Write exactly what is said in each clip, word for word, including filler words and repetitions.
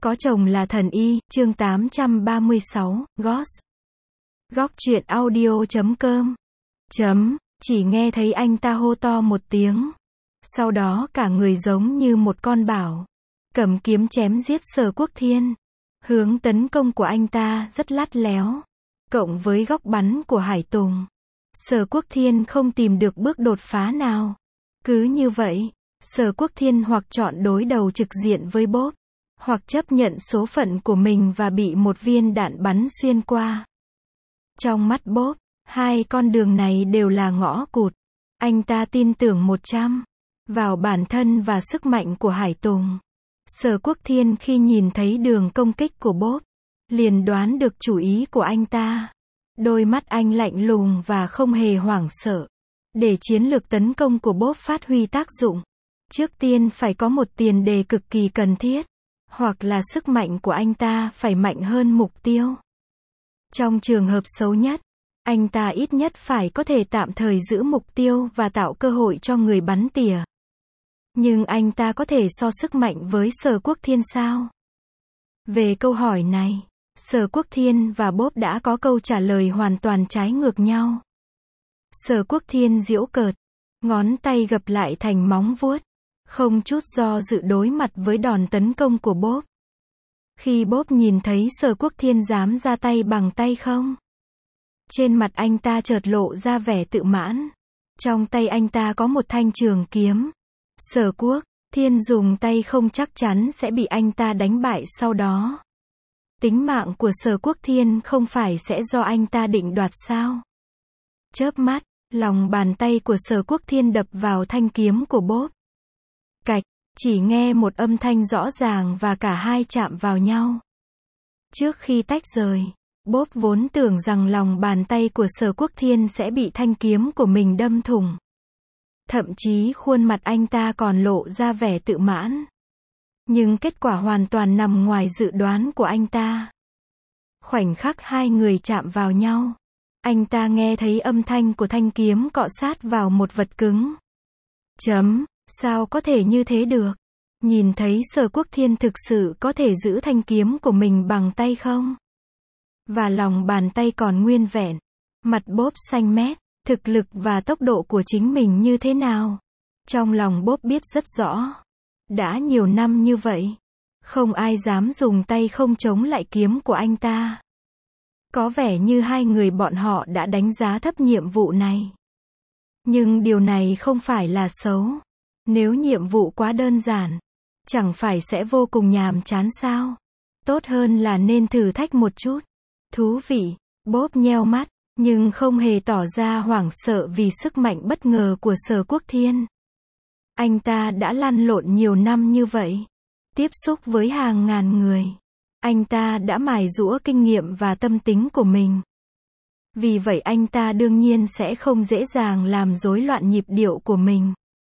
Có chồng là thần y, chương tám trăm ba mươi sáu, Ghost. Góc truyện audio chấm com. Chấm, chỉ nghe thấy anh ta hô to một tiếng. Sau đó cả người giống như một con bảo. Cầm kiếm chém giết Sở Quốc Thiên. Hướng tấn công của anh ta rất lắt léo. Cộng với góc bắn của Hải Tùng. Sở Quốc Thiên không tìm được bước đột phá nào. Cứ như vậy, Sở Quốc Thiên hoặc chọn đối đầu trực diện với Bob, hoặc chấp nhận số phận của mình và bị một viên đạn bắn xuyên qua. Trong mắt Bob, hai con đường này đều là ngõ cụt. Anh ta tin tưởng một trăm vào bản thân và sức mạnh của Hải Tùng. Sở Quốc Thiên khi nhìn thấy đường công kích của Bob, liền đoán được chủ ý của anh ta. Đôi mắt anh lạnh lùng và không hề hoảng sợ. Để chiến lược tấn công của Bob phát huy tác dụng, trước tiên phải có một tiền đề cực kỳ cần thiết. Hoặc là sức mạnh của anh ta phải mạnh hơn mục tiêu. Trong trường hợp xấu nhất, anh ta ít nhất phải có thể tạm thời giữ mục tiêu và tạo cơ hội cho người bắn tỉa. Nhưng anh ta có thể so sức mạnh với Sở Quốc Thiên sao? Về câu hỏi này, Sở Quốc Thiên và Bob đã có câu trả lời hoàn toàn trái ngược nhau. Sở Quốc Thiên giễu cợt, ngón tay gập lại thành móng vuốt, không chút do dự đối mặt với đòn tấn công của Bob. Khi Bob nhìn thấy Sở Quốc Thiên dám ra tay bằng tay không, trên mặt anh ta chợt lộ ra vẻ tự mãn. Trong tay anh ta có một thanh trường kiếm. Sở Quốc Thiên dùng tay không chắc chắn sẽ bị anh ta đánh bại sau đó. Tính mạng của Sở Quốc Thiên không phải sẽ do anh ta định đoạt sao? Chớp mắt, lòng bàn tay của Sở Quốc Thiên đập vào thanh kiếm của Bob. Cạch, chỉ nghe một âm thanh rõ ràng và cả hai chạm vào nhau. Trước khi tách rời, Bob vốn tưởng rằng lòng bàn tay của Sở Quốc Thiên sẽ bị thanh kiếm của mình đâm thủng. Thậm chí khuôn mặt anh ta còn lộ ra vẻ tự mãn. Nhưng kết quả hoàn toàn nằm ngoài dự đoán của anh ta. Khoảnh khắc hai người chạm vào nhau, anh ta nghe thấy âm thanh của thanh kiếm cọ sát vào một vật cứng. Chấm. Sao có thể như thế được? Nhìn thấy Sở Quốc Thiên thực sự có thể giữ thanh kiếm của mình bằng tay không? Và lòng bàn tay còn nguyên vẹn. Mặt Bob xanh mét. Thực lực và tốc độ của chính mình như thế nào? Trong lòng Bob biết rất rõ. Đã nhiều năm như vậy, không ai dám dùng tay không chống lại kiếm của anh ta. Có vẻ như hai người bọn họ đã đánh giá thấp nhiệm vụ này. Nhưng điều này không phải là xấu. Nếu nhiệm vụ quá đơn giản, chẳng phải sẽ vô cùng nhàm chán sao? Tốt hơn là nên thử thách một chút. Thú vị. Bob nheo mắt, nhưng không hề tỏ ra hoảng sợ vì sức mạnh bất ngờ của Sở Quốc Thiên. Anh ta đã lăn lộn nhiều năm như vậy, tiếp xúc với hàng ngàn người. Anh ta đã mài giũa kinh nghiệm và tâm tính của mình. Vì vậy anh ta đương nhiên sẽ không dễ dàng làm rối loạn nhịp điệu của mình.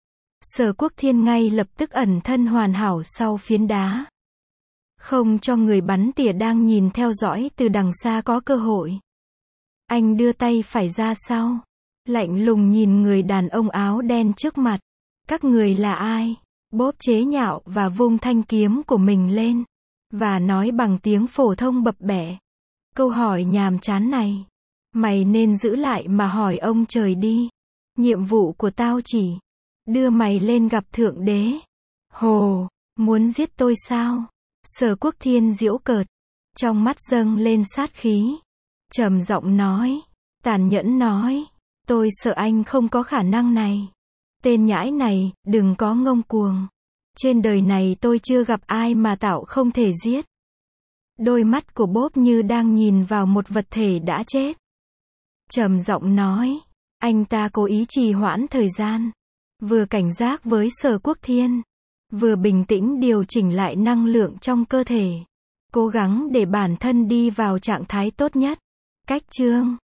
Sở Quốc Thiên ngay lập tức ẩn thân hoàn hảo sau phiến đá. Không cho người bắn tỉa đang nhìn theo dõi từ đằng xa có cơ hội. Anh đưa tay phải ra sau, lạnh lùng nhìn người đàn ông áo đen trước mặt. Các người là ai? Bob chế nhạo và vung thanh kiếm của mình lên, và nói bằng tiếng phổ thông bập bẹ. Câu hỏi nhàm chán này, mày nên giữ lại mà hỏi ông trời đi. Nhiệm vụ của tao chỉ đưa mày lên gặp Thượng Đế. Hồ, muốn giết tôi sao? Sở Quốc Thiên giễu cợt, trong mắt dâng lên sát khí. Trầm giọng nói, tàn nhẫn nói, tôi sợ anh không có khả năng này. Tên nhãi này, đừng có ngông cuồng. Trên đời này tôi chưa gặp ai mà tạo không thể giết. Đôi mắt của Bob như đang nhìn vào một vật thể đã chết. Trầm giọng nói, anh ta cố ý trì hoãn thời gian. Vừa cảnh giác với Sở Quốc Thiên, vừa bình tĩnh điều chỉnh lại năng lượng trong cơ thể. Cố gắng để bản thân đi vào trạng thái tốt nhất. Cách chương